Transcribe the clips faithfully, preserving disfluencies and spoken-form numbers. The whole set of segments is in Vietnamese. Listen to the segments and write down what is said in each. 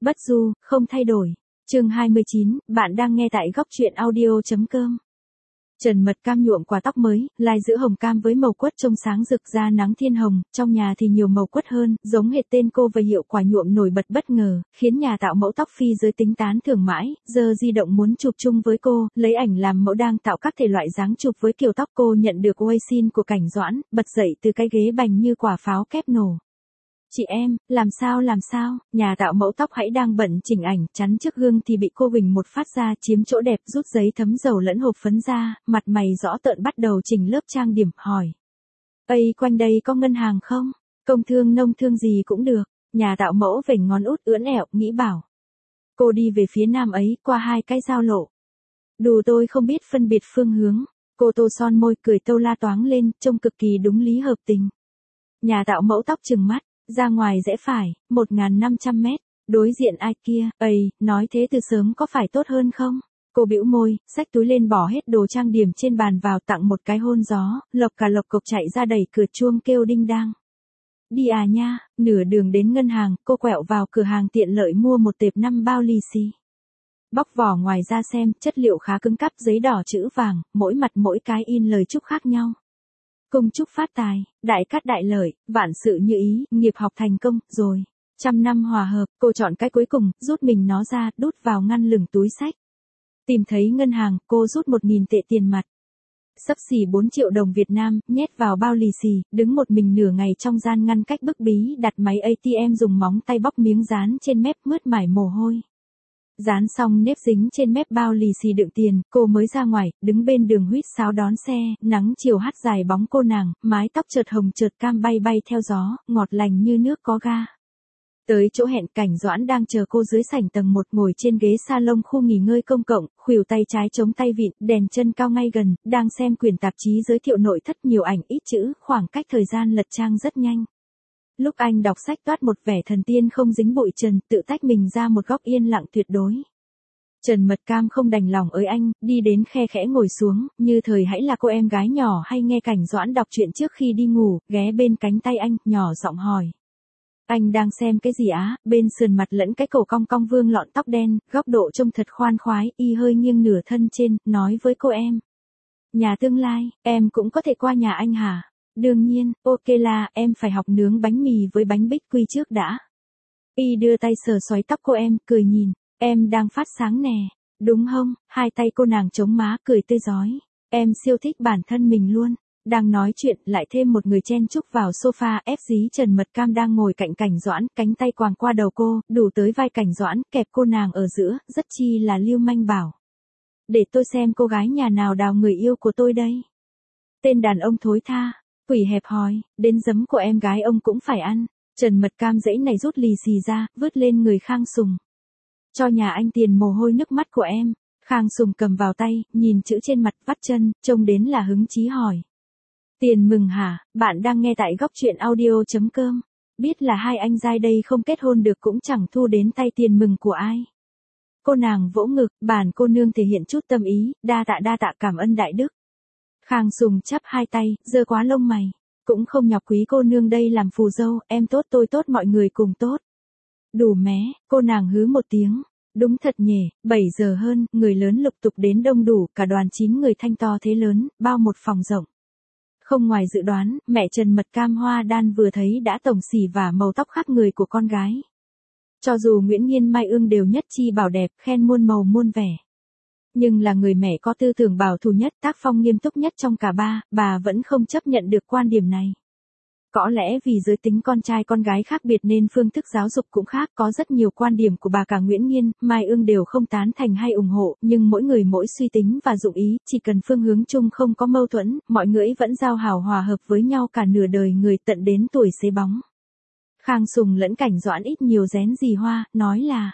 Bất du, không thay đổi. Chương hai mươi chín, bạn đang nghe tại góc truyện audio chấm com. Trần Mật Cam nhuộm quả tóc mới, lai giữ hồng cam với màu quất trông sáng rực ra nắng thiên hồng, trong nhà thì nhiều màu quất hơn, giống hệt tên cô và hiệu quả nhuộm nổi bật bất ngờ, khiến nhà tạo mẫu tóc phi giới tính tán thưởng mãi, giờ di động muốn chụp chung với cô, lấy ảnh làm mẫu đang tạo các thể loại dáng chụp với kiểu tóc cô nhận được quay xin của Cảnh Doãn, bật dậy từ cái ghế bành như quả pháo kép nổ. Chị em, làm sao làm sao, nhà tạo mẫu tóc hãy đang bận chỉnh ảnh, chắn trước gương thì bị cô Huỳnh một phát ra chiếm chỗ đẹp rút giấy thấm dầu lẫn hộp phấn ra, mặt mày rõ tợn bắt đầu chỉnh lớp trang điểm, hỏi. Ây, quanh đây có ngân hàng không? Công thương nông thương gì cũng được, nhà tạo mẫu vểnh ngón út ưỡn ẹo, nghĩ bảo. Cô đi về phía nam ấy, qua hai cái giao lộ. Đù tôi không biết phân biệt phương hướng, cô tô son môi cười tâu la toáng lên, trông cực kỳ đúng lý hợp tình. Nhà tạo mẫu tóc trừng mắt. Ra ngoài rẽ phải, một nghìn năm trăm mét, đối diện ai kia, ây, nói thế từ sớm có phải tốt hơn không? Cô bĩu môi, xách túi lên bỏ hết đồ trang điểm trên bàn vào tặng một cái hôn gió, lộc cả lộc cộc chạy ra đẩy cửa chuông kêu đinh đang. Đi à nha, nửa đường đến ngân hàng, cô quẹo vào cửa hàng tiện lợi mua một tệp năm bao lì xì. Bóc vỏ ngoài ra xem, chất liệu khá cứng cáp, giấy đỏ chữ vàng, mỗi mặt mỗi cái in lời chúc khác nhau. Công chúc phát tài, đại cát đại lợi, vạn sự như ý, nghiệp học thành công, rồi. Trăm năm hòa hợp, cô chọn cái cuối cùng, rút mình nó ra, đút vào ngăn lửng túi xách. Tìm thấy ngân hàng, cô rút một nghìn tệ tiền mặt. Xấp xỉ bốn triệu đồng Việt Nam, nhét vào bao lì xì, đứng một mình nửa ngày trong gian ngăn cách bức bí, đặt máy a tê em dùng móng tay bóc miếng dán trên mép mướt mải mồ hôi. Dán xong nếp dính trên mép bao lì xì đựng tiền, cô mới ra ngoài, đứng bên đường huýt sáo đón xe, nắng chiều hắt dài bóng cô nàng, mái tóc chợt hồng chợt cam bay bay theo gió, ngọt lành như nước có ga. Tới chỗ hẹn, Cảnh Doãn đang chờ cô dưới sảnh tầng một ngồi trên ghế salon khu nghỉ ngơi công cộng, khuỷu tay trái chống tay vịn, đèn chân cao ngay gần, đang xem quyển tạp chí giới thiệu nội thất nhiều ảnh ít chữ, khoảng cách thời gian lật trang rất nhanh. Lúc anh đọc sách toát một vẻ thần tiên không dính bụi trần, tự tách mình ra một góc yên lặng tuyệt đối. Trần Mật Cam không đành lòng ới anh, đi đến khe khẽ ngồi xuống, như thời hãy là cô em gái nhỏ hay nghe Cảnh Doãn đọc truyện trước khi đi ngủ, ghé bên cánh tay anh, nhỏ giọng hỏi. Anh đang xem cái gì á? Bên sườn mặt lẫn cái cổ cong cong vương lọn tóc đen, góc độ trông thật khoan khoái, y hơi nghiêng nửa thân trên, nói với cô em. Nhà tương lai, em cũng có thể qua nhà anh hả? Đương nhiên, ok là, em phải học nướng bánh mì với bánh bích quy trước đã. Y đưa tay sờ xoáy tóc cô em, cười nhìn, em đang phát sáng nè, đúng không? Hai tay cô nàng chống má, cười tươi rói. Em siêu thích bản thân mình luôn. Đang nói chuyện, lại thêm một người chen chúc vào sofa, ép dí Trần Mật Cam đang ngồi cạnh Cảnh Doãn, cánh tay quàng qua đầu cô, đủ tới vai Cảnh Doãn, kẹp cô nàng ở giữa, rất chi là lưu manh bảo. Để tôi xem cô gái nhà nào đào người yêu của tôi đây. Tên đàn ông thối tha. Quỷ hẹp hòi, đến giấm của em gái ông cũng phải ăn. Trần Mật Cam dãy này rút lì xì ra, vứt lên người Khang Sùng. Cho nhà anh tiền mồ hôi nước mắt của em. Khang Sùng cầm vào tay, nhìn chữ trên mặt vắt chân, trông đến là hứng chí hỏi. Tiền mừng hả? Bạn đang nghe tại góc truyện audio chấm com. Biết là hai anh giai đây không kết hôn được cũng chẳng thu đến tay tiền mừng của ai. Cô nàng vỗ ngực, bản cô nương thể hiện chút tâm ý, đa tạ đa tạ cảm ơn đại đức. Khang Sùng chắp hai tay, giơ quá lông mày. Cũng không nhọc quý cô nương đây làm phù dâu, em tốt tôi tốt mọi người cùng tốt. Đủ mé, cô nàng hứ một tiếng. Đúng thật nhỉ, bảy giờ hơn, người lớn lục tục đến đông đủ, cả đoàn chín người thanh to thế lớn, bao một phòng rộng. Không ngoài dự đoán, mẹ Trần Mật Cam hoa đan vừa thấy đã tổng xỉ và màu tóc khác người của con gái. Cho dù Nguyễn Nghiên Mai Ương đều nhất chi bảo đẹp, khen muôn màu muôn vẻ. Nhưng là người mẹ có tư tưởng bảo thủ nhất, tác phong nghiêm túc nhất trong cả ba, bà vẫn không chấp nhận được quan điểm này. Có lẽ vì giới tính con trai con gái khác biệt nên phương thức giáo dục cũng khác, có rất nhiều quan điểm của bà cả Nguyễn Nghiên, Mai Ương đều không tán thành hay ủng hộ, nhưng mỗi người mỗi suy tính và dụng ý, chỉ cần phương hướng chung không có mâu thuẫn, mọi người vẫn giao hảo hòa hợp với nhau cả nửa đời người tận đến tuổi xế bóng. Khang Sùng lẫn Cảnh Doãn ít nhiều rén gì hoa, nói là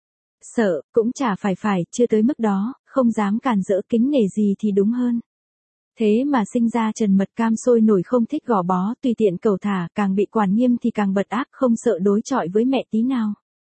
sợ, cũng chả phải phải, chưa tới mức đó, không dám cản rỡ kính nể gì thì đúng hơn. Thế mà sinh ra Trần Mật Cam sôi nổi không thích gò bó, tùy tiện cẩu thả, càng bị quản nghiêm thì càng bật ác, không sợ đối chọi với mẹ tí nào.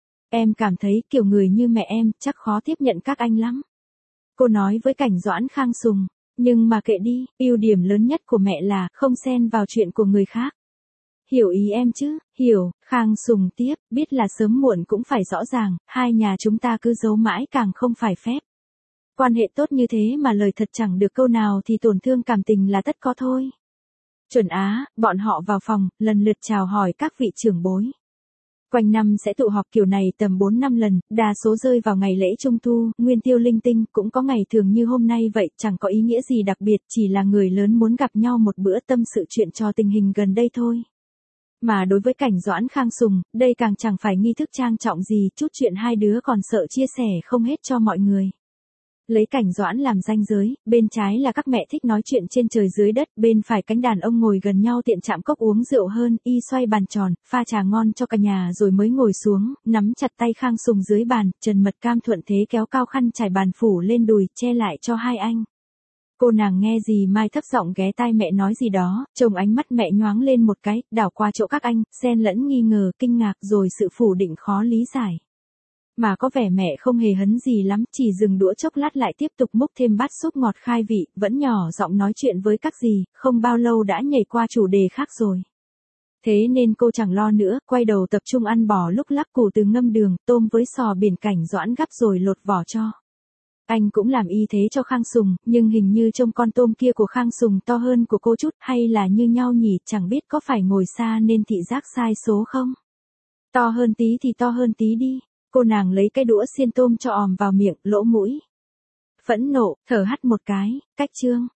Em cảm thấy kiểu người như mẹ em, chắc khó tiếp nhận các anh lắm. Cô nói với Cảnh Doãn Khang Sùng, nhưng mà kệ đi, ưu điểm lớn nhất của mẹ là không xen vào chuyện của người khác. Hiểu ý em chứ, hiểu, Khang Sùng tiếp, biết là sớm muộn cũng phải rõ ràng, hai nhà chúng ta cứ giấu mãi càng không phải phép. Quan hệ tốt như thế mà lời thật chẳng được câu nào thì tổn thương cảm tình là tất có thôi. Chuẩn á, bọn họ vào phòng, lần lượt chào hỏi các vị trưởng bối. Quanh năm sẽ tụ họp kiểu này tầm bốn năm lần, đa số rơi vào ngày lễ Trung Thu, Nguyên Tiêu linh tinh, cũng có ngày thường như hôm nay vậy, chẳng có ý nghĩa gì đặc biệt, chỉ là người lớn muốn gặp nhau một bữa tâm sự chuyện cho tình hình gần đây thôi. Mà đối với Cảnh Doãn Khang Sùng, đây càng chẳng phải nghi thức trang trọng gì, chút chuyện hai đứa còn sợ chia sẻ không hết cho mọi người. Lấy Cảnh Doãn làm ranh giới, bên trái là các mẹ thích nói chuyện trên trời dưới đất, bên phải cánh đàn ông ngồi gần nhau tiện chạm cốc uống rượu hơn, y xoay bàn tròn, pha trà ngon cho cả nhà rồi mới ngồi xuống, nắm chặt tay Khang Sùng dưới bàn, Trần Mật Cam thuận thế kéo cao khăn trải bàn phủ lên đùi, che lại cho hai anh. Cô nàng nghe gì Mai thấp giọng ghé tai mẹ nói gì đó, trông ánh mắt mẹ nhoáng lên một cái, đảo qua chỗ các anh, xen lẫn nghi ngờ, kinh ngạc rồi sự phủ định khó lý giải. Mà có vẻ mẹ không hề hấn gì lắm, chỉ dừng đũa chốc lát lại tiếp tục múc thêm bát súp ngọt khai vị, vẫn nhỏ giọng nói chuyện với các dì, không bao lâu đã nhảy qua chủ đề khác rồi. Thế nên cô chẳng lo nữa, quay đầu tập trung ăn bò lúc lắc củ từ ngâm đường, tôm với sò biển Cảnh Doãn gắp rồi lột vỏ cho. Anh cũng làm y thế cho Khang Sùng, nhưng hình như trông con tôm kia của Khang Sùng to hơn của cô chút, hay là như nhau nhỉ, chẳng biết có phải ngồi xa nên thị giác sai số không? To hơn tí thì to hơn tí đi. Cô nàng lấy cái đũa xiên tôm cho òm vào miệng, lỗ mũi. Phẫn nộ, thở hắt một cái, cách trương.